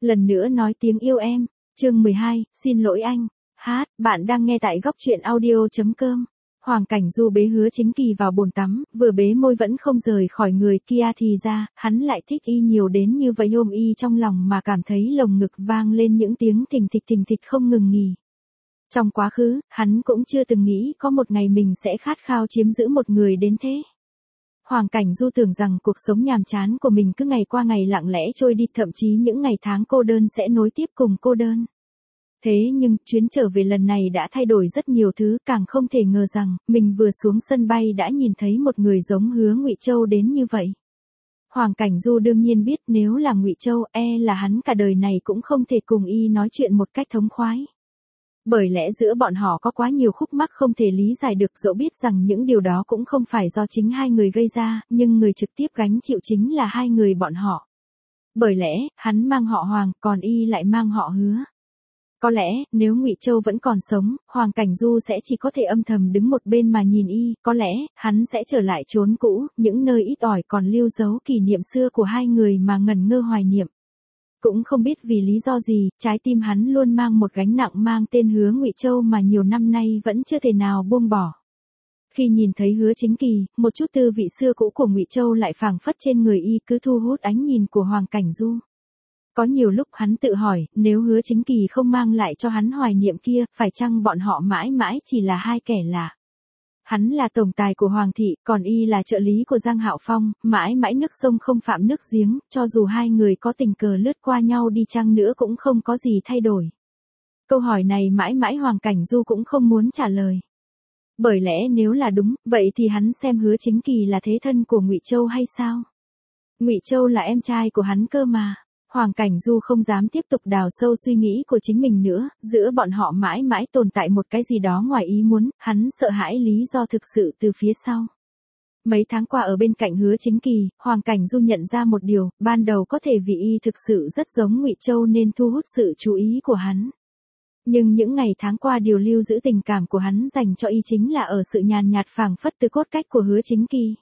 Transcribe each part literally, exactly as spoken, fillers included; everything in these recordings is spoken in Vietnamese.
Lần nữa nói tiếng yêu em. Chương mười hai, xin lỗi anh. Hát, bạn đang nghe tại góc truyện audio.com. Hoàng Cảnh Du bế Hứa Chính Kỳ vào bồn tắm, vừa bế môi vẫn không rời khỏi người kia thì ra, hắn lại thích y nhiều đến như vậy, ôm y trong lòng mà cảm thấy lồng ngực vang lên những tiếng thình thịch thình thịch không ngừng nghỉ. Trong quá khứ, hắn cũng chưa từng nghĩ có một ngày mình sẽ khát khao chiếm giữ một người đến thế. Hoàng Cảnh Du tưởng rằng cuộc sống nhàm chán của mình cứ ngày qua ngày lặng lẽ trôi đi, thậm chí những ngày tháng cô đơn sẽ nối tiếp cùng cô đơn. Thế nhưng, chuyến trở về lần này đã thay đổi rất nhiều thứ, càng không thể ngờ rằng, mình vừa xuống sân bay đã nhìn thấy một người giống Hứa Ngụy Châu đến như vậy. Hoàng Cảnh Du đương nhiên biết nếu là Ngụy Châu, e là hắn cả đời này cũng không thể cùng y nói chuyện một cách thống khoái. Bởi lẽ giữa bọn họ có quá nhiều khúc mắc không thể lý giải được, dẫu biết rằng những điều đó cũng không phải do chính hai người gây ra, nhưng người trực tiếp gánh chịu chính là hai người bọn họ. Bởi lẽ, hắn mang họ Hoàng, còn y lại mang họ Hứa. Có lẽ, nếu Ngụy Châu vẫn còn sống, Hoàng Cảnh Du sẽ chỉ có thể âm thầm đứng một bên mà nhìn y, có lẽ, hắn sẽ trở lại chốn cũ, những nơi ít ỏi còn lưu dấu kỷ niệm xưa của hai người mà ngẩn ngơ hoài niệm. Cũng không biết vì lý do gì, trái tim hắn luôn mang một gánh nặng mang tên Hứa Ngụy Châu mà nhiều năm nay vẫn chưa thể nào buông bỏ. Khi nhìn thấy Hứa Chính Kỳ, một chút tư vị xưa cũ của Ngụy Châu lại phảng phất trên người y, cứ thu hút ánh nhìn của Hoàng Cảnh Du. Có nhiều lúc hắn tự hỏi, nếu Hứa Chính Kỳ không mang lại cho hắn hoài niệm kia, phải chăng bọn họ mãi mãi chỉ là hai kẻ lạ. Hắn là tổng tài của Hoàng thị, còn y là trợ lý của Giang Hạo Phong, mãi mãi nước sông không phạm nước giếng, cho dù hai người có tình cờ lướt qua nhau đi chăng nữa cũng không có gì thay đổi. Câu hỏi này mãi mãi Hoàng Cảnh Du cũng không muốn trả lời. Bởi lẽ nếu là đúng, vậy thì hắn xem Hứa Chính Kỳ là thế thân của Ngụy Châu hay sao? Ngụy Châu là em trai của hắn cơ mà. Hoàng Cảnh Du không dám tiếp tục đào sâu suy nghĩ của chính mình nữa, giữa bọn họ mãi mãi tồn tại một cái gì đó ngoài ý muốn, hắn sợ hãi lý do thực sự từ phía sau. Mấy tháng qua ở bên cạnh Hứa Chính Kỳ, Hoàng Cảnh Du nhận ra một điều, ban đầu có thể vì y thực sự rất giống Ngụy Châu nên thu hút sự chú ý của hắn. Nhưng những ngày tháng qua điều lưu giữ tình cảm của hắn dành cho y chính là ở sự nhàn nhạt phảng phất từ cốt cách của Hứa Chính Kỳ.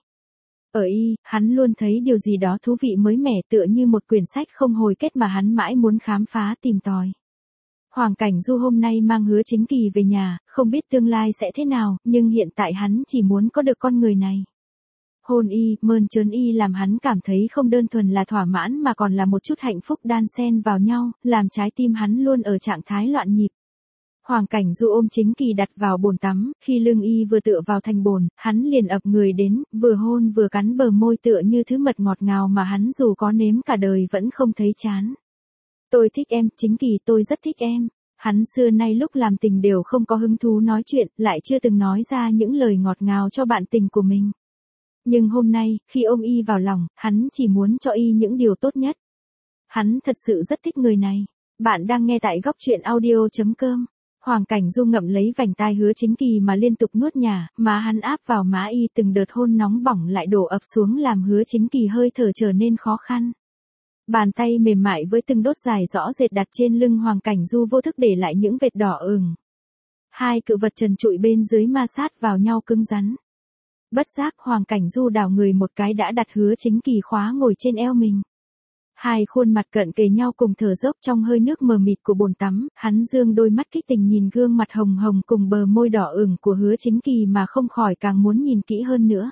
Ở y, hắn luôn thấy điều gì đó thú vị mới mẻ, tựa như một quyển sách không hồi kết mà hắn mãi muốn khám phá tìm tòi. Hoàng Cảnh Du hôm nay mang Hứa Chính Kỳ về nhà, không biết tương lai sẽ thế nào, nhưng hiện tại hắn chỉ muốn có được con người này. Hôn y, mơn trớn y làm hắn cảm thấy không đơn thuần là thỏa mãn mà còn là một chút hạnh phúc đan xen vào nhau, làm trái tim hắn luôn ở trạng thái loạn nhịp. Hoàng Cảnh Du ôm Chính Kỳ đặt vào bồn tắm, khi lưng y vừa tựa vào thành bồn, hắn liền ập người đến, vừa hôn vừa cắn bờ môi tựa như thứ mật ngọt ngào mà hắn dù có nếm cả đời vẫn không thấy chán. Tôi thích em, Chính Kỳ, tôi rất thích em. Hắn xưa nay lúc làm tình đều không có hứng thú nói chuyện, lại chưa từng nói ra những lời ngọt ngào cho bạn tình của mình. Nhưng hôm nay, khi ôm y vào lòng, hắn chỉ muốn cho y những điều tốt nhất. Hắn thật sự rất thích người này. Bạn đang nghe tại góc truyện audio.com. Hoàng Cảnh Du ngậm lấy vành tai Hứa Chính Kỳ mà liên tục nuốt nhả, má hắn áp vào má y, từng đợt hôn nóng bỏng lại đổ ập xuống làm Hứa Chính Kỳ hơi thở trở nên khó khăn. Bàn tay mềm mại với từng đốt dài rõ rệt đặt trên lưng Hoàng Cảnh Du vô thức để lại những vệt đỏ ửng. Hai cự vật trần trụi bên dưới ma sát vào nhau cứng rắn. Bất giác Hoàng Cảnh Du đảo người một cái đã đặt Hứa Chính Kỳ khóa ngồi trên eo mình. Hai khuôn mặt cận kề nhau cùng thở dốc trong hơi nước mờ mịt của bồn tắm, hắn dương đôi mắt kích tình nhìn gương mặt hồng hồng cùng bờ môi đỏ ửng của Hứa Chính Kỳ mà không khỏi càng muốn nhìn kỹ hơn nữa.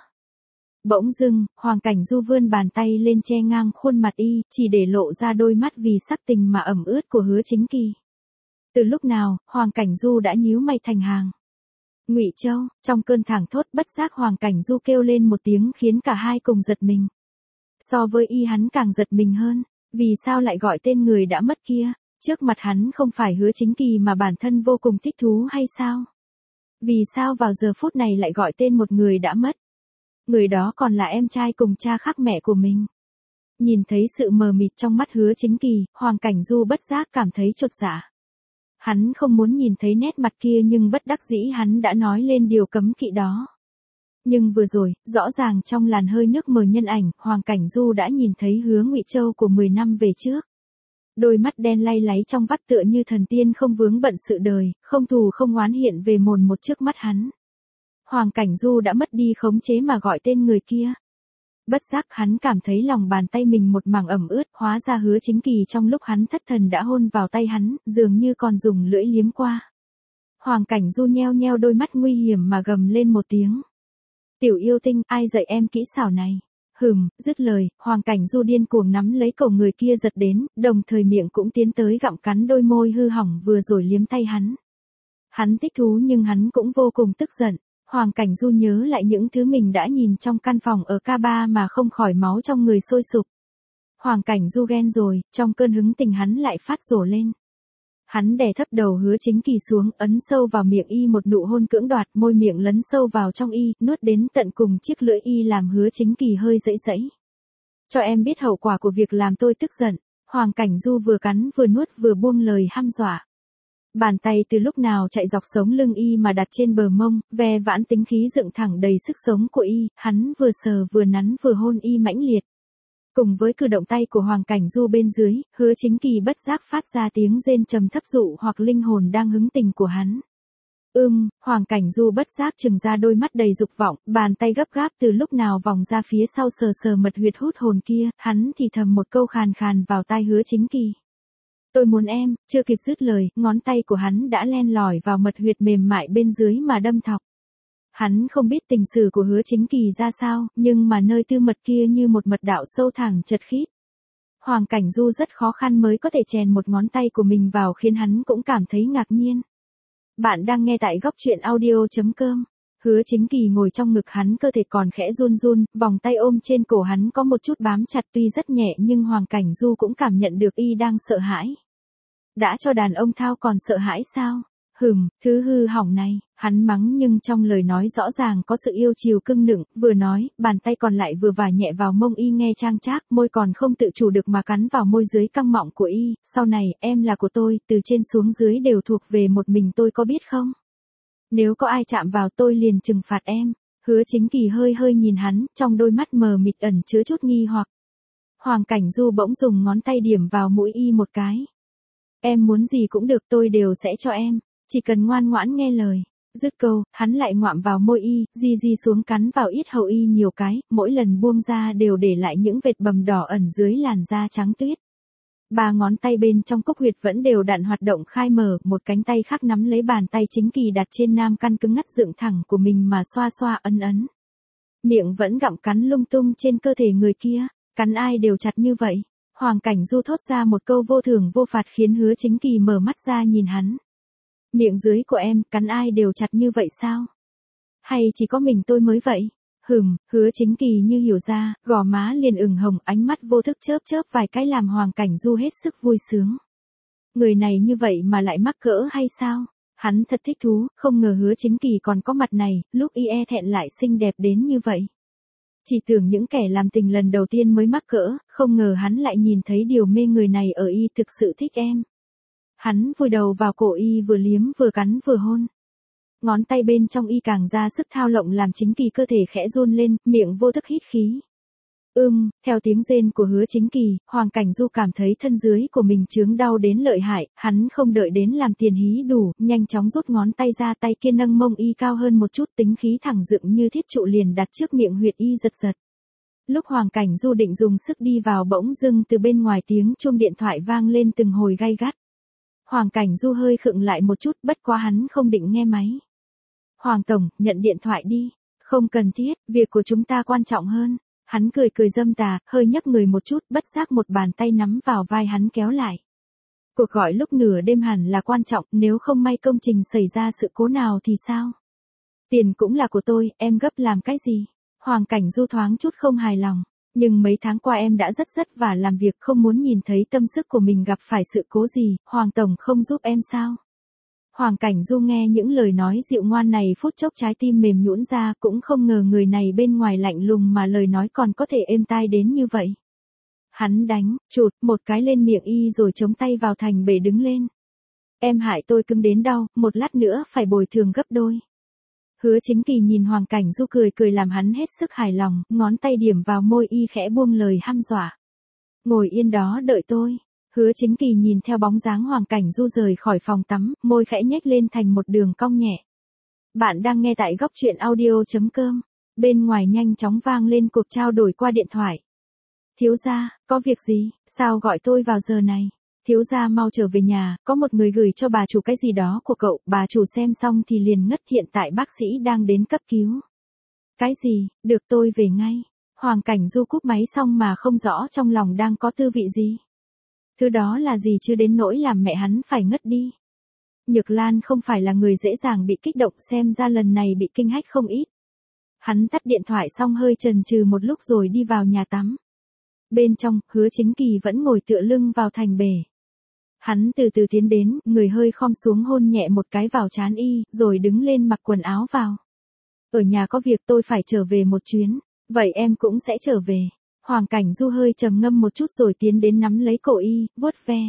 Bỗng dưng, Hoàng Cảnh Du vươn bàn tay lên che ngang khuôn mặt y, chỉ để lộ ra đôi mắt vì sắc tình mà ẩm ướt của Hứa Chính Kỳ. Từ lúc nào, Hoàng Cảnh Du đã nhíu mày thành hàng. Ngụy Châu, trong cơn thảng thốt bất giác Hoàng Cảnh Du kêu lên một tiếng khiến cả hai cùng giật mình. So với y hắn càng giật mình hơn, vì sao lại gọi tên người đã mất kia, trước mặt hắn không phải Hứa Chính Kỳ mà bản thân vô cùng thích thú hay sao? Vì sao vào giờ phút này lại gọi tên một người đã mất? Người đó còn là em trai cùng cha khác mẹ của mình. Nhìn thấy sự mờ mịt trong mắt Hứa Chính Kỳ, Hoàng Cảnh Du bất giác cảm thấy chột dạ. Hắn không muốn nhìn thấy nét mặt kia nhưng bất đắc dĩ hắn đã nói lên điều cấm kỵ đó. Nhưng vừa rồi, rõ ràng trong làn hơi nước mờ nhân ảnh, Hoàng Cảnh Du đã nhìn thấy Hứa Ngụy Châu của mười năm về trước. Đôi mắt đen lay láy trong vắt tựa như thần tiên không vướng bận sự đời, không thù không oán hiện về mồn một trước mắt hắn. Hoàng Cảnh Du đã mất đi khống chế mà gọi tên người kia. Bất giác hắn cảm thấy lòng bàn tay mình một mảng ẩm ướt, hóa ra Hứa Chính Kỳ trong lúc hắn thất thần đã hôn vào tay hắn, dường như còn dùng lưỡi liếm qua. Hoàng Cảnh Du nheo nheo đôi mắt nguy hiểm mà gầm lên một tiếng. Tiểu yêu tinh, ai dạy em kỹ xảo này? Hừm, dứt lời, Hoàng Cảnh Du điên cuồng nắm lấy cổ người kia giật đến, đồng thời miệng cũng tiến tới gặm cắn đôi môi hư hỏng vừa rồi liếm tay hắn. Hắn thích thú nhưng hắn cũng vô cùng tức giận. Hoàng Cảnh Du nhớ lại những thứ mình đã nhìn trong căn phòng ở ca ba mà không khỏi máu trong người sôi sục. Hoàng Cảnh Du ghen rồi, trong cơn hứng tình hắn lại phát rổ lên. Hắn đè thấp đầu Hứa Chính Kỳ xuống, ấn sâu vào miệng y một nụ hôn cưỡng đoạt, môi miệng lấn sâu vào trong y, nuốt đến tận cùng chiếc lưỡi y làm Hứa Chính Kỳ hơi dãy dãy. Cho em biết hậu quả của việc làm tôi tức giận. Hoàng Cảnh Du vừa cắn vừa nuốt vừa buông lời hăm dọa. Bàn tay từ lúc nào chạy dọc sống lưng y mà đặt trên bờ mông, ve vãn tính khí dựng thẳng đầy sức sống của y, hắn vừa sờ vừa nắn vừa hôn y mãnh liệt. Cùng với cử động tay của Hoàng Cảnh Du bên dưới, Hứa Chính Kỳ bất giác phát ra tiếng rên trầm thấp dụ hoặc linh hồn đang hứng tình của hắn. Ưm, Hoàng Cảnh Du bất giác trừng ra đôi mắt đầy dục vọng, bàn tay gấp gáp từ lúc nào vòng ra phía sau sờ sờ mật huyệt hút hồn kia, hắn thì thầm một câu khàn khàn vào tai Hứa Chính Kỳ. Tôi muốn em, chưa kịp dứt lời, ngón tay của hắn đã len lỏi vào mật huyệt mềm mại bên dưới mà đâm thọc. Hắn không biết tình sử của Hứa Chính Kỳ ra sao, nhưng mà nơi tư mật kia như một mật đạo sâu thẳm chật khít. Hoàng Cảnh Du rất khó khăn mới có thể chèn một ngón tay của mình vào khiến hắn cũng cảm thấy ngạc nhiên. Bạn đang nghe tại góc truyện audio chấm com. Hứa Chính Kỳ ngồi trong ngực hắn, cơ thể còn khẽ run run, vòng tay ôm trên cổ hắn có một chút bám chặt tuy rất nhẹ nhưng Hoàng Cảnh Du cũng cảm nhận được y đang sợ hãi. Đã cho đàn ông thao còn sợ hãi sao? Hừm, thứ hư hỏng này, hắn mắng nhưng trong lời nói rõ ràng có sự yêu chiều cưng nựng, vừa nói, bàn tay còn lại vừa vả nhẹ vào mông y nghe trang trác, môi còn không tự chủ được mà cắn vào môi dưới căng mọng của y, sau này, em là của tôi, từ trên xuống dưới đều thuộc về một mình tôi có biết không? Nếu có ai chạm vào tôi liền trừng phạt em. Hứa Chính Kỳ hơi hơi nhìn hắn, trong đôi mắt mờ mịt ẩn chứa chút nghi hoặc. Hoàng Cảnh Du bỗng dùng ngón tay điểm vào mũi y một cái. Em muốn gì cũng được, tôi đều sẽ cho em, chỉ cần ngoan ngoãn nghe lời. Dứt câu, hắn lại ngoạm vào môi y, di di xuống cắn vào yết hầu y nhiều cái, mỗi lần buông ra đều để lại những vệt bầm đỏ ẩn dưới làn da trắng tuyết. Ba ngón tay bên trong cốc huyệt vẫn đều đặn hoạt động khai mở, một cánh tay khác nắm lấy bàn tay Chính Kỳ đặt trên nam căn cứng ngắt dựng thẳng của mình mà xoa xoa ấn ấn. Miệng vẫn gặm cắn lung tung trên cơ thể người kia, cắn ai đều chặt như vậy. Hoàng Cảnh Du thốt ra một câu vô thưởng vô phạt khiến Hứa Chính Kỳ mở mắt ra nhìn hắn. Miệng dưới của em, cắn ai đều chặt như vậy sao? Hay chỉ có mình tôi mới vậy? Hừm, Hứa Chính Kỳ như hiểu ra, gò má liền ửng hồng, ánh mắt vô thức chớp chớp vài cái làm Hoàng Cảnh Du hết sức vui sướng. Người này như vậy mà lại mắc cỡ hay sao? Hắn thật thích thú, không ngờ Hứa Chính Kỳ còn có mặt này, lúc y e thẹn lại xinh đẹp đến như vậy. Chỉ tưởng những kẻ làm tình lần đầu tiên mới mắc cỡ, không ngờ hắn lại nhìn thấy điều mê người này ở y thực sự thích em. Hắn vùi đầu vào cổ y vừa liếm vừa cắn vừa hôn. Ngón tay bên trong y càng ra sức thao lộng làm Chính Kỳ cơ thể khẽ run lên, miệng vô thức hít khí. Ưm, theo tiếng rên của Hứa Chính Kỳ, Hoàng Cảnh Du cảm thấy thân dưới của mình chướng đau đến lợi hại, hắn không đợi đến làm tiền hí đủ, nhanh chóng rút ngón tay ra, tay kia nâng mông y cao hơn một chút, tính khí thẳng dựng như thiết trụ liền đặt trước miệng huyệt y giật giật. Lúc Hoàng Cảnh Du định dùng sức đi vào bỗng dưng từ bên ngoài tiếng chuông điện thoại vang lên từng hồi gay gắt. Hoàng Cảnh Du hơi khựng lại một chút, bất quá hắn không định nghe máy. Hoàng Tổng, nhận điện thoại đi. Không cần thiết, việc của chúng ta quan trọng hơn. Hắn cười cười dâm tà, hơi nhấc người một chút, bất giác một bàn tay nắm vào vai hắn kéo lại. Cuộc gọi lúc nửa đêm hẳn là quan trọng, nếu không may công trình xảy ra sự cố nào thì sao? Tiền cũng là của tôi, em gấp làm cái gì? Hoàng Cảnh Du thoáng chút không hài lòng. Nhưng mấy tháng qua em đã rất rất vả làm việc, không muốn nhìn thấy tâm sức của mình gặp phải sự cố gì, Hoàng Tổng không giúp em sao? Hoàng Cảnh Du nghe những lời nói dịu ngoan này phút chốc trái tim mềm nhũn ra, cũng không ngờ người này bên ngoài lạnh lùng mà lời nói còn có thể êm tai đến như vậy. Hắn đánh, chụt, một cái lên miệng y rồi chống tay vào thành bể đứng lên. Em hại tôi cứng đến đau, một lát nữa phải bồi thường gấp đôi. Hứa Chính Kỳ nhìn Hoàng Cảnh Du cười cười làm hắn hết sức hài lòng, ngón tay điểm vào môi y khẽ buông lời hăm dọa. Ngồi yên đó đợi tôi. Hứa Chính Kỳ nhìn theo bóng dáng Hoàng Cảnh Du rời khỏi phòng tắm, môi khẽ nhếch lên thành một đường cong nhẹ. Bạn đang nghe tại góc truyện audio chấm com. Bên ngoài nhanh chóng vang lên cuộc trao đổi qua điện thoại. Thiếu gia, có việc gì, sao gọi tôi vào giờ này? Thiếu gia mau trở về nhà, có một người gửi cho bà chủ cái gì đó của cậu, bà chủ xem xong thì liền ngất, hiện tại bác sĩ đang đến cấp cứu. Cái gì, được tôi về ngay. Hoàng Cảnh Du cúp máy xong mà không rõ trong lòng đang có tư vị gì. Thứ đó là gì chứ đến nỗi làm mẹ hắn phải ngất đi. Nhược Lan không phải là người dễ dàng bị kích động, xem ra lần này bị kinh hách không ít. Hắn tắt điện thoại xong hơi chần chừ một lúc rồi đi vào nhà tắm. Bên trong, Hứa Chính Kỳ vẫn ngồi tựa lưng vào thành bể. Hắn từ từ tiến đến, người hơi khom xuống hôn nhẹ một cái vào trán y, rồi đứng lên mặc quần áo vào. Ở nhà có việc tôi phải trở về một chuyến, vậy em cũng sẽ trở về. Hoàng Cảnh Du hơi trầm ngâm một chút rồi tiến đến nắm lấy cổ y, vuốt ve.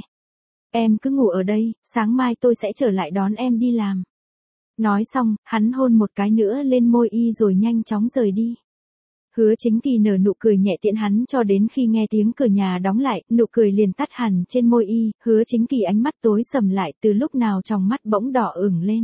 Em cứ ngủ ở đây, sáng mai tôi sẽ trở lại đón em đi làm. Nói xong, hắn hôn một cái nữa lên môi y rồi nhanh chóng rời đi. Hứa Chính Kỳ nở nụ cười nhẹ tiễn hắn cho đến khi nghe tiếng cửa nhà đóng lại, nụ cười liền tắt hẳn trên môi y, Hứa Chính Kỳ ánh mắt tối sầm lại, từ lúc nào trong mắt bỗng đỏ ửng lên.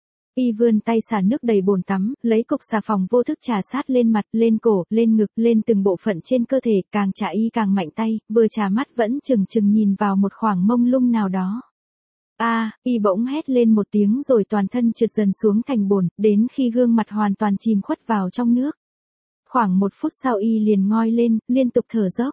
Y vươn tay xả nước đầy bồn tắm, lấy cục xà phòng vô thức chà sát lên mặt, lên cổ, lên ngực, lên từng bộ phận trên cơ thể, càng chà y càng mạnh tay, vừa chà mắt vẫn chừng chừng nhìn vào một khoảng mông lung nào đó. A, à, y bỗng hét lên một tiếng rồi toàn thân trượt dần xuống thành bồn, đến khi gương mặt hoàn toàn chìm khuất vào trong nước. Khoảng một phút sau y liền ngoi lên, liên tục thở dốc.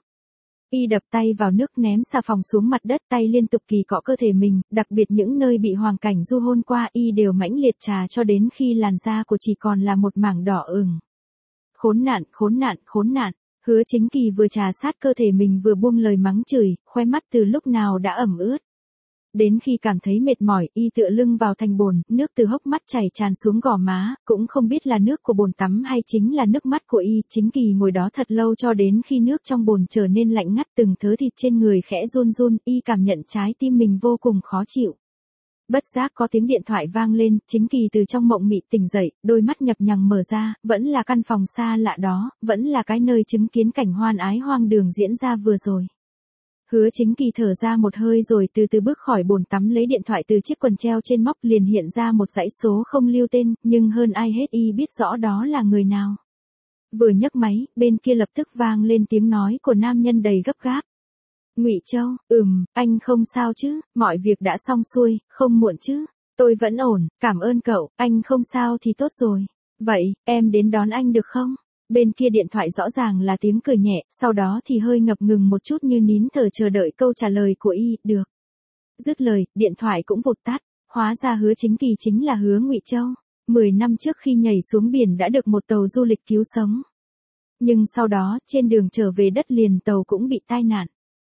Y đập tay vào nước ném xà phòng xuống mặt đất, tay liên tục kỳ cọ cơ thể mình, đặc biệt những nơi bị Hoàng Cảnh Du hôn qua y đều mãnh liệt trà cho đến khi làn da của chỉ còn là một mảng đỏ ửng. Khốn nạn, khốn nạn, khốn nạn. Hứa Chính Kỳ vừa trà sát cơ thể mình vừa buông lời mắng chửi, khóe mắt từ lúc nào đã ẩm ướt. Đến khi cảm thấy mệt mỏi, y tựa lưng vào thành bồn, nước từ hốc mắt chảy tràn xuống gò má, cũng không biết là nước của bồn tắm hay chính là nước mắt của y. Chính Kỳ ngồi đó thật lâu cho đến khi nước trong bồn trở nên lạnh ngắt, từng thớ thịt trên người khẽ run run, y cảm nhận trái tim mình vô cùng khó chịu. Bất giác có tiếng điện thoại vang lên, Chính Kỳ từ trong mộng mị tỉnh dậy, đôi mắt nhập nhằng mở ra, vẫn là căn phòng xa lạ đó, vẫn là cái nơi chứng kiến cảnh hoan ái hoang đường diễn ra vừa rồi. Hứa Chính Kỳ thở ra một hơi rồi từ từ bước khỏi bồn tắm, lấy điện thoại từ chiếc quần treo trên móc, liền hiện ra một dãy số không lưu tên, nhưng hơn ai hết y biết rõ đó là người nào. Vừa nhấc máy, bên kia lập tức vang lên tiếng nói của nam nhân đầy gấp gáp. Ngụy Châu, ừm, anh không sao chứ, mọi việc đã xong xuôi, không muộn chứ. Tôi vẫn ổn, cảm ơn cậu, anh không sao thì tốt rồi. Vậy, em đến đón anh được không? Bên kia điện thoại rõ ràng là tiếng cười nhẹ, sau đó thì hơi ngập ngừng một chút như nín thở chờ đợi câu trả lời của y, được. Dứt lời, điện thoại cũng vụt tắt, hóa ra Hứa Chính Kỳ chính là Hứa Ngụy Châu. Mười năm trước khi nhảy xuống biển đã được một tàu du lịch cứu sống. Nhưng sau đó, trên đường trở về đất liền tàu cũng bị tai nạn.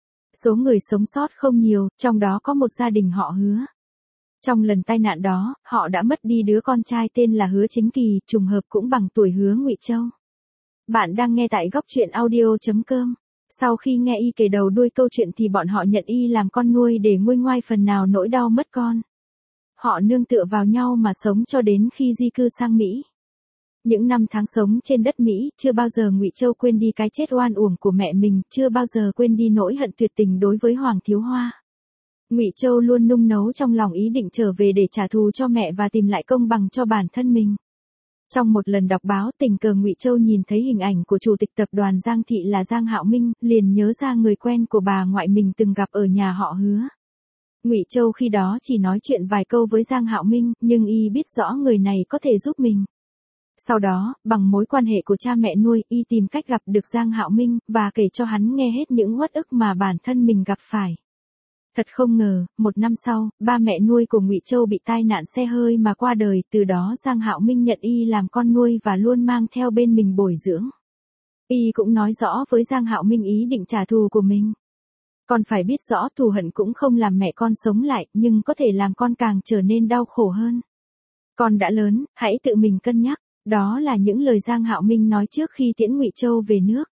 Số người sống sót không nhiều, trong đó có một gia đình họ Hứa. Trong lần tai nạn đó, họ đã mất đi đứa con trai tên là Hứa Chính Kỳ, trùng hợp cũng bằng tuổi Hứa Ngụy Châu. Bạn đang nghe tại góc truyện audio chấm com. Sau khi nghe y kể đầu đuôi câu chuyện thì bọn họ nhận y làm con nuôi để nguôi ngoai phần nào nỗi đau mất con. Họ nương tựa vào nhau mà sống cho đến khi di cư sang Mỹ. Những năm tháng sống trên đất Mỹ, chưa bao giờ Ngụy Châu quên đi cái chết oan uổng của mẹ mình, chưa bao giờ quên đi nỗi hận tuyệt tình đối với Hoàng Thiếu Hoa. Ngụy Châu luôn nung nấu trong lòng ý định trở về để trả thù cho mẹ và tìm lại công bằng cho bản thân mình. Trong một lần đọc báo, tình cờ Ngụy Châu nhìn thấy hình ảnh của chủ tịch tập đoàn Giang Thị là Giang Hạo Minh, liền nhớ ra người quen của bà ngoại mình từng gặp ở nhà họ Hứa. Ngụy Châu khi đó chỉ nói chuyện vài câu với Giang Hạo Minh, nhưng y biết rõ người này có thể giúp mình. Sau đó, bằng mối quan hệ của cha mẹ nuôi, y tìm cách gặp được Giang Hạo Minh, và kể cho hắn nghe hết những uất ức mà bản thân mình gặp phải. Thật không ngờ, một năm sau, ba mẹ nuôi của Ngụy Châu bị tai nạn xe hơi mà qua đời, từ đó Giang Hạo Minh nhận y làm con nuôi và luôn mang theo bên mình bồi dưỡng. Y cũng nói rõ với Giang Hạo Minh ý định trả thù của mình. Con phải biết rõ thù hận cũng không làm mẹ con sống lại, nhưng có thể làm con càng trở nên đau khổ hơn. Con đã lớn, hãy tự mình cân nhắc. Đó là những lời Giang Hạo Minh nói trước khi tiễn Ngụy Châu về nước.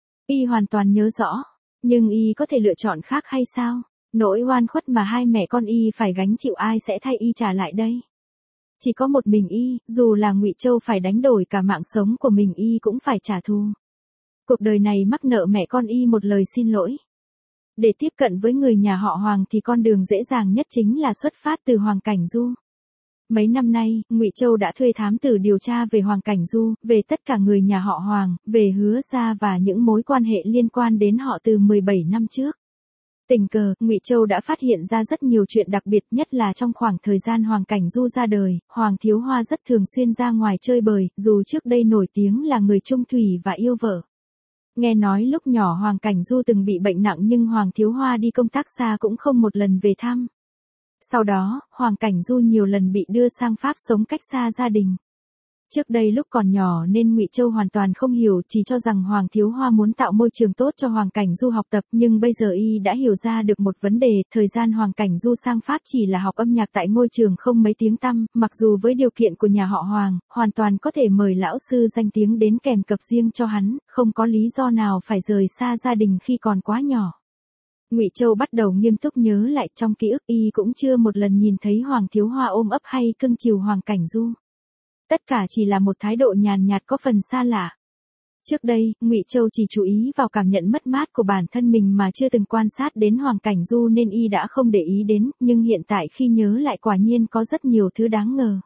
Y hoàn toàn nhớ rõ, nhưng y có thể lựa chọn khác hay sao? Nỗi oan khuất mà hai mẹ con y phải gánh chịu ai sẽ thay y trả lại đây? Chỉ có một mình y, dù là Ngụy Châu phải đánh đổi cả mạng sống của mình y cũng phải trả thù. Cuộc đời này mắc nợ mẹ con y một lời xin lỗi. Để tiếp cận với người nhà họ Hoàng thì con đường dễ dàng nhất chính là xuất phát từ Hoàng Cảnh Du. Mấy năm nay, Ngụy Châu đã thuê thám tử điều tra về Hoàng Cảnh Du, về tất cả người nhà họ Hoàng, về Hứa gia và những mối quan hệ liên quan đến họ từ mười bảy năm trước. Tình cờ, Ngụy Châu đã phát hiện ra rất nhiều chuyện đặc biệt, nhất là trong khoảng thời gian Hoàng Cảnh Du ra đời, Hoàng Thiếu Hoa rất thường xuyên ra ngoài chơi bời, dù trước đây nổi tiếng là người trung thủy và yêu vợ. Nghe nói lúc nhỏ Hoàng Cảnh Du từng bị bệnh nặng nhưng Hoàng Thiếu Hoa đi công tác xa cũng không một lần về thăm. Sau đó, Hoàng Cảnh Du nhiều lần bị đưa sang Pháp sống cách xa gia đình. Trước đây lúc còn nhỏ nên Ngụy Châu hoàn toàn không hiểu, chỉ cho rằng Hoàng Thiếu Hoa muốn tạo môi trường tốt cho Hoàng Cảnh Du học tập, nhưng bây giờ y đã hiểu ra được một vấn đề, thời gian Hoàng Cảnh Du sang Pháp chỉ là học âm nhạc tại ngôi trường không mấy tiếng tăm, mặc dù với điều kiện của nhà họ Hoàng, hoàn toàn có thể mời lão sư danh tiếng đến kèm cặp riêng cho hắn, không có lý do nào phải rời xa gia đình khi còn quá nhỏ. Ngụy Châu bắt đầu nghiêm túc nhớ lại, trong ký ức y cũng chưa một lần nhìn thấy Hoàng Thiếu Hoa ôm ấp hay cưng chiều Hoàng Cảnh Du. Tất cả chỉ là một thái độ nhàn nhạt có phần xa lạ. Trước đây, Ngụy Châu chỉ chú ý vào cảm nhận mất mát của bản thân mình mà chưa từng quan sát đến Hoàng Cảnh Du nên y đã không để ý đến, nhưng hiện tại khi nhớ lại quả nhiên có rất nhiều thứ đáng ngờ.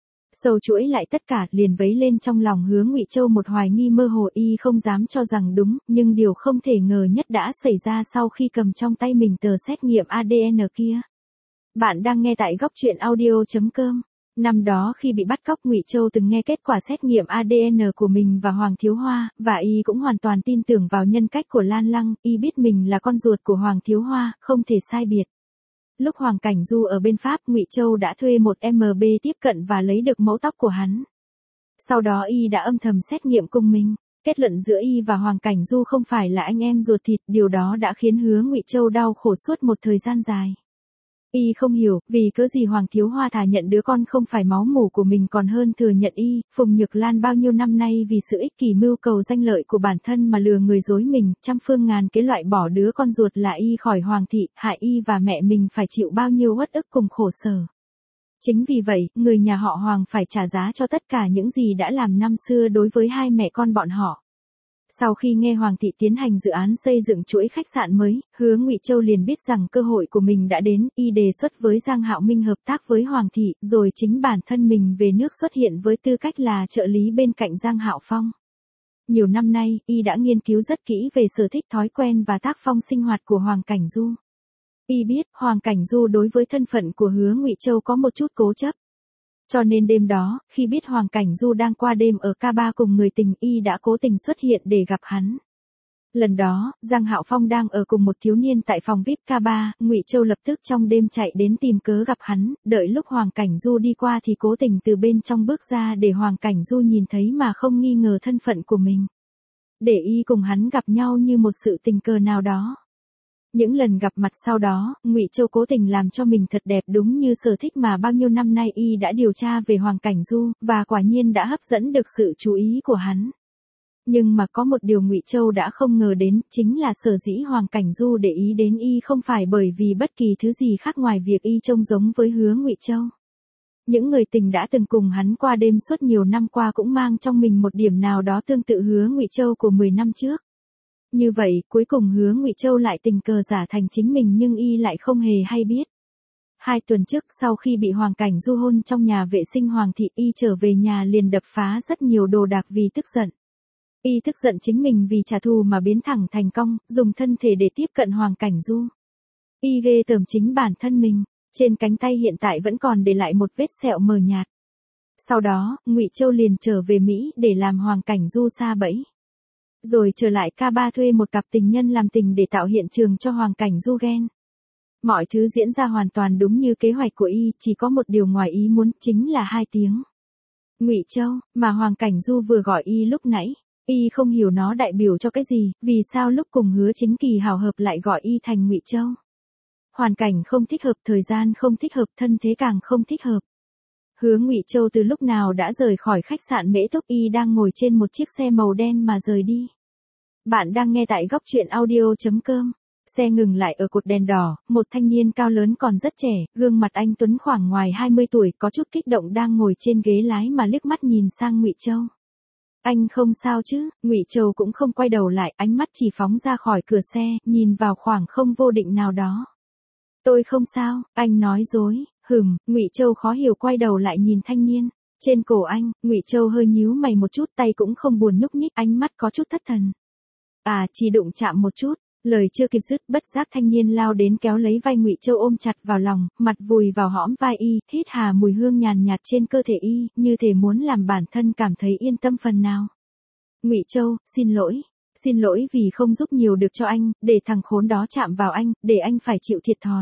Sâu chuỗi lại tất cả, liền vấy lên trong lòng Hứa Ngụy Châu một hoài nghi mơ hồ, y không dám cho rằng đúng, nhưng điều không thể ngờ nhất đã xảy ra sau khi cầm trong tay mình tờ xét nghiệm a đê en kia. Bạn đang nghe tại góc truyện audio chấm com. Năm đó khi bị bắt cóc, Ngụy Châu từng nghe kết quả xét nghiệm a đê en của mình và Hoàng Thiếu Hoa, và y cũng hoàn toàn tin tưởng vào nhân cách của Lan Lăng, y biết mình là con ruột của Hoàng Thiếu Hoa, không thể sai biệt. Lúc Hoàng Cảnh Du ở bên Pháp, Ngụy Châu đã thuê một em bê tiếp cận và lấy được mẫu tóc của hắn. Sau đó y đã âm thầm xét nghiệm cùng mình. Kết luận giữa y và Hoàng Cảnh Du không phải là anh em ruột thịt, điều đó đã khiến Hứa Ngụy Châu đau khổ suốt một thời gian dài. Y không hiểu, vì cớ gì Hoàng Thiếu Hoa thà nhận đứa con không phải máu mủ của mình còn hơn thừa nhận y, Phùng Nhược Lan bao nhiêu năm nay vì sự ích kỷ mưu cầu danh lợi của bản thân mà lừa người dối mình, trăm phương ngàn kế loại bỏ đứa con ruột là y khỏi Hoàng thị, hại y và mẹ mình phải chịu bao nhiêu uất ức cùng khổ sở. Chính vì vậy, người nhà họ Hoàng phải trả giá cho tất cả những gì đã làm năm xưa đối với hai mẹ con bọn họ. Sau khi nghe Hoàng thị tiến hành dự án xây dựng chuỗi khách sạn mới, Hứa Ngụy Châu liền biết rằng cơ hội của mình đã đến, y đề xuất với Giang Hạo Minh hợp tác với Hoàng thị, rồi chính bản thân mình về nước xuất hiện với tư cách là trợ lý bên cạnh Giang Hạo Phong. Nhiều năm nay, y đã nghiên cứu rất kỹ về sở thích, thói quen và tác phong sinh hoạt của Hoàng Cảnh Du. Y biết, Hoàng Cảnh Du đối với thân phận của Hứa Ngụy Châu có một chút cố chấp. Cho nên đêm đó, khi biết Hoàng Cảnh Du đang qua đêm ở ca ba cùng người tình, y đã cố tình xuất hiện để gặp hắn. Lần đó, Giang Hạo Phong đang ở cùng một thiếu niên tại phòng vi ai pi ca ba, Ngụy Châu lập tức trong đêm chạy đến tìm cớ gặp hắn, đợi lúc Hoàng Cảnh Du đi qua thì cố tình từ bên trong bước ra để Hoàng Cảnh Du nhìn thấy mà không nghi ngờ thân phận của mình. Để y cùng hắn gặp nhau như một sự tình cờ nào đó. Những lần gặp mặt sau đó, Ngụy Châu cố tình làm cho mình thật đẹp đúng như sở thích mà bao nhiêu năm nay y đã điều tra về Hoàng Cảnh Du, và quả nhiên đã hấp dẫn được sự chú ý của hắn. Nhưng mà có một điều Ngụy Châu đã không ngờ đến, chính là sở dĩ Hoàng Cảnh Du để ý đến y không phải bởi vì bất kỳ thứ gì khác ngoài việc y trông giống với Hứa Ngụy Châu. Những người tình đã từng cùng hắn qua đêm suốt nhiều năm qua cũng mang trong mình một điểm nào đó tương tự Hứa Ngụy Châu của mười năm trước. Như vậy, cuối cùng Hứa Ngụy Châu lại tình cờ giả thành chính mình nhưng y lại không hề hay biết. Hai tuần trước, sau khi bị Hoàng Cảnh Du hôn trong nhà vệ sinh Hoàng thị, y trở về nhà liền đập phá rất nhiều đồ đạc vì tức giận. Y tức giận chính mình vì trả thù mà biến thẳng thành cong, dùng thân thể để tiếp cận Hoàng Cảnh Du. Y ghê tởm chính bản thân mình, trên cánh tay hiện tại vẫn còn để lại một vết sẹo mờ nhạt. Sau đó, Ngụy Châu liền trở về Mỹ để làm Hoàng Cảnh Du sa bẫy. Rồi trở lại ca ba thuê một cặp tình nhân làm tình để tạo hiện trường cho Hoàng Cảnh Du ghen. Mọi thứ diễn ra hoàn toàn đúng như kế hoạch của y, chỉ có một điều ngoài ý muốn, chính là hai tiếng Ngụy Châu, mà Hoàng Cảnh Du vừa gọi y lúc nãy. Y không hiểu nó đại biểu cho cái gì, vì sao lúc cùng Hứa Chính Kỳ hào hợp lại gọi y thành Ngụy Châu. Hoàn cảnh không thích hợp, thời gian không thích hợp, thân thế càng không thích hợp. Hứa Ngụy Châu từ lúc nào đã rời khỏi khách sạn Mễ Túc, y đang ngồi trên một chiếc xe màu đen mà rời đi. Bạn đang nghe tại góc truyện audio chấm com. Xe ngừng lại ở cột đèn đỏ, một thanh niên cao lớn còn rất trẻ, gương mặt anh tuấn khoảng ngoài hai mươi tuổi, có chút kích động đang ngồi trên ghế lái mà liếc mắt nhìn sang Ngụy Châu. Anh không sao chứ? Ngụy Châu cũng không quay đầu lại, ánh mắt chỉ phóng ra khỏi cửa xe, nhìn vào khoảng không vô định nào đó. Tôi không sao, anh nói dối. Hừm, Ngụy Châu khó hiểu quay đầu lại nhìn thanh niên. Trên cổ anh, Ngụy Châu hơi nhíu mày một chút, tay cũng không buồn nhúc nhích, ánh mắt có chút thất thần. À, chỉ đụng chạm một chút. Lời chưa kịp dứt, bất giác thanh niên lao đến kéo lấy vai Ngụy Châu ôm chặt vào lòng, mặt vùi vào hõm vai y, hít hà mùi hương nhàn nhạt trên cơ thể y, như thể muốn làm bản thân cảm thấy yên tâm phần nào. Ngụy Châu, xin lỗi. Xin lỗi vì không giúp nhiều được cho anh, để thằng khốn đó chạm vào anh, để anh phải chịu thiệt thòi.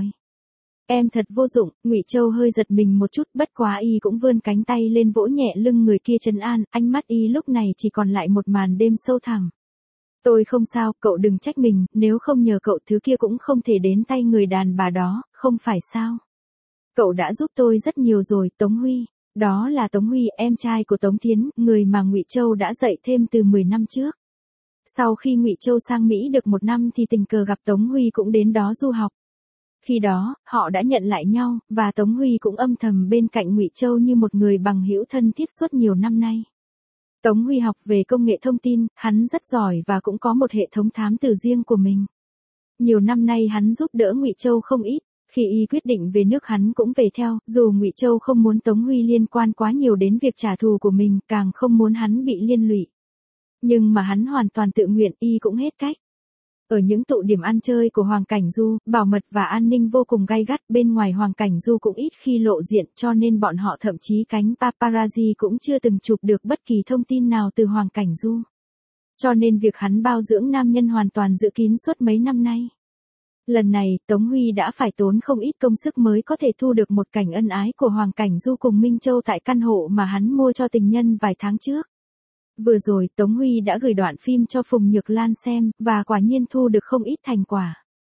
Em thật vô dụng. Ngụy Châu hơi giật mình một chút, bất quá y cũng vươn cánh tay lên vỗ nhẹ lưng người kia trấn an, ánh mắt y lúc này chỉ còn lại một màn đêm sâu thẳm. Tôi không sao, cậu đừng trách mình, nếu không nhờ cậu thứ kia cũng không thể đến tay người đàn bà đó, không phải sao? Cậu đã giúp tôi rất nhiều rồi, Tống Huy. Đó là Tống Huy, em trai của Tống Thiến, người mà Ngụy Châu đã dạy thêm từ mười năm trước. Sau khi Ngụy Châu sang Mỹ được một năm thì tình cờ gặp Tống Huy cũng đến đó du học. Khi đó, họ đã nhận lại nhau, và Tống Huy cũng âm thầm bên cạnh Ngụy Châu như một người bằng hữu thân thiết suốt nhiều năm nay. Tống Huy học về công nghệ thông tin, hắn rất giỏi và cũng có một hệ thống thám tử riêng của mình. Nhiều năm nay hắn giúp đỡ Ngụy Châu không ít, khi y quyết định về nước hắn cũng về theo, dù Ngụy Châu không muốn Tống Huy liên quan quá nhiều đến việc trả thù của mình, càng không muốn hắn bị liên lụy. Nhưng mà hắn hoàn toàn tự nguyện, y cũng hết cách. Ở những tụ điểm ăn chơi của Hoàng Cảnh Du, bảo mật và an ninh vô cùng gay gắt, bên ngoài Hoàng Cảnh Du cũng ít khi lộ diện, cho nên bọn họ thậm chí cánh paparazzi cũng chưa từng chụp được bất kỳ thông tin nào từ Hoàng Cảnh Du. Cho nên việc hắn bao dưỡng nam nhân hoàn toàn giữ kín suốt mấy năm nay. Lần này, Tống Huy đã phải tốn không ít công sức mới có thể thu được một cảnh ân ái của Hoàng Cảnh Du cùng Minh Châu tại căn hộ mà hắn mua cho tình nhân vài tháng trước. Vừa rồi, Tống Huy đã gửi đoạn phim cho Phùng Nhược Lan xem, và quả nhiên thu được không ít thành quả.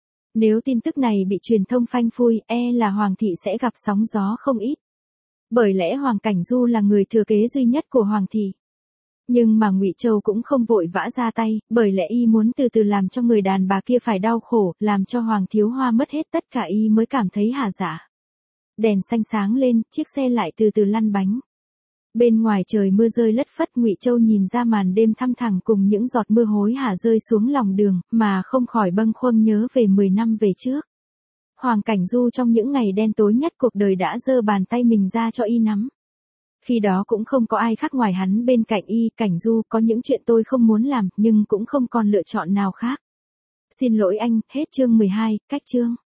Nếu tin tức này bị truyền thông phanh phui, e là Hoàng thị sẽ gặp sóng gió không ít. Bởi lẽ Hoàng Cảnh Du là người thừa kế duy nhất của Hoàng thị. Nhưng mà Ngụy Châu cũng không vội vã ra tay, bởi lẽ y muốn từ từ làm cho người đàn bà kia phải đau khổ, làm cho Hoàng Thiếu Hoa mất hết tất cả y mới cảm thấy hả dạ. Đèn xanh sáng lên, chiếc xe lại từ từ lăn bánh. Bên ngoài trời mưa rơi lất phất, Ngụy Châu nhìn ra màn đêm thăm thẳm cùng những giọt mưa hối hả rơi xuống lòng đường, mà không khỏi bâng khuâng nhớ về mười năm về trước. Hoàng Cảnh Du trong những ngày đen tối nhất cuộc đời đã giơ bàn tay mình ra cho y nắm. Khi đó cũng không có ai khác ngoài hắn bên cạnh y, Cảnh Du, có những chuyện tôi không muốn làm, nhưng cũng không còn lựa chọn nào khác. Xin lỗi anh, hết chương mười hai, cách chương.